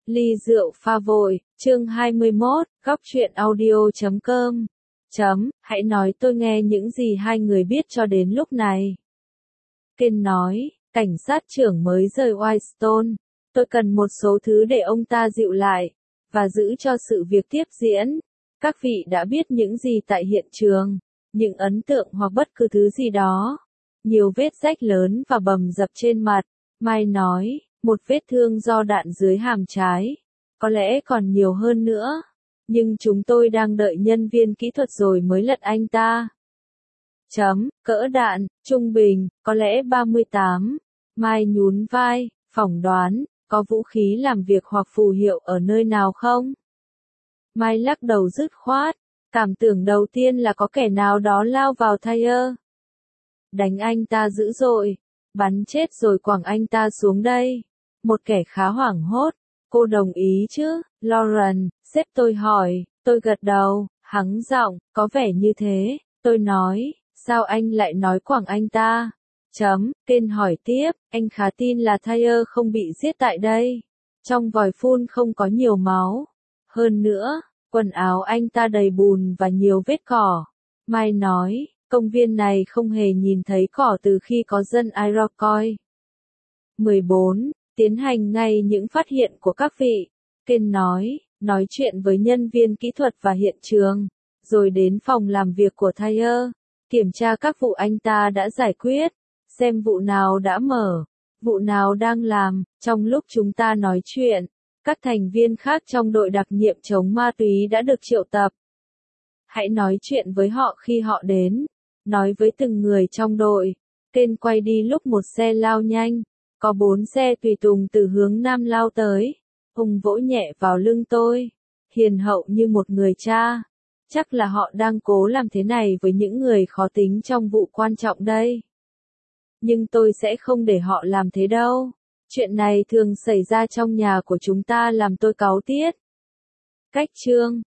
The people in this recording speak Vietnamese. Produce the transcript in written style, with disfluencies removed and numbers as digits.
Ly rượu pha vội, chương 21, góc truyện audio.com. Hãy nói tôi nghe những gì hai người biết cho đến lúc này. Ken nói, cảnh sát trưởng mới rời Whitestone. Tôi cần một số thứ để ông ta dịu lại, và giữ cho sự việc tiếp diễn. Các vị đã biết những gì tại hiện trường, những ấn tượng hoặc bất cứ thứ gì đó. Nhiều vết rách lớn và bầm dập trên mặt. Mai nói, một vết thương do đạn dưới hàm trái. Có lẽ còn nhiều hơn nữa. Nhưng chúng tôi đang đợi nhân viên kỹ thuật rồi mới lật anh ta. Cỡ đạn, trung bình, có lẽ 38. Mai nhún vai, phỏng đoán, có vũ khí làm việc hoặc phù hiệu ở nơi nào không? Mai lắc đầu dứt khoát, cảm tưởng đầu tiên là có kẻ nào đó lao vào Thayer. Đánh anh ta dữ dội, bắn chết rồi quẳng anh ta xuống đây. Một kẻ khá hoảng hốt, cô đồng ý chứ, Lauren, sếp tôi hỏi, tôi gật đầu, hắng giọng, có vẻ như thế, tôi nói, sao anh lại nói quẳng anh ta? Ken hỏi tiếp, anh khá tin là Thayer không bị giết tại đây. Trong vòi phun không có nhiều máu. Hơn nữa, quần áo anh ta đầy bùn và nhiều vết cỏ. Mai nói, công viên này không hề nhìn thấy cỏ từ khi có dân Iroquois. 14. Tiến hành ngay những phát hiện của các vị. Ken nói chuyện với nhân viên kỹ thuật và hiện trường, rồi đến phòng làm việc của Thayer, kiểm tra các vụ anh ta đã giải quyết, xem vụ nào đã mở, vụ nào đang làm. Trong lúc chúng ta nói chuyện, các thành viên khác trong đội đặc nhiệm chống ma túy đã được triệu tập. Hãy nói chuyện với họ khi họ đến, nói với từng người trong đội. Ken quay đi lúc một xe lao nhanh, có 4 xe tùy tùng từ hướng nam lao tới. Hùng vỗ nhẹ vào lưng tôi, hiền hậu như một người cha. Chắc là họ đang cố làm thế này với những người khó tính trong vụ quan trọng đây. Nhưng tôi sẽ không để họ làm thế đâu. Chuyện này thường xảy ra trong nhà của chúng ta làm tôi cáu tiết. Cách chương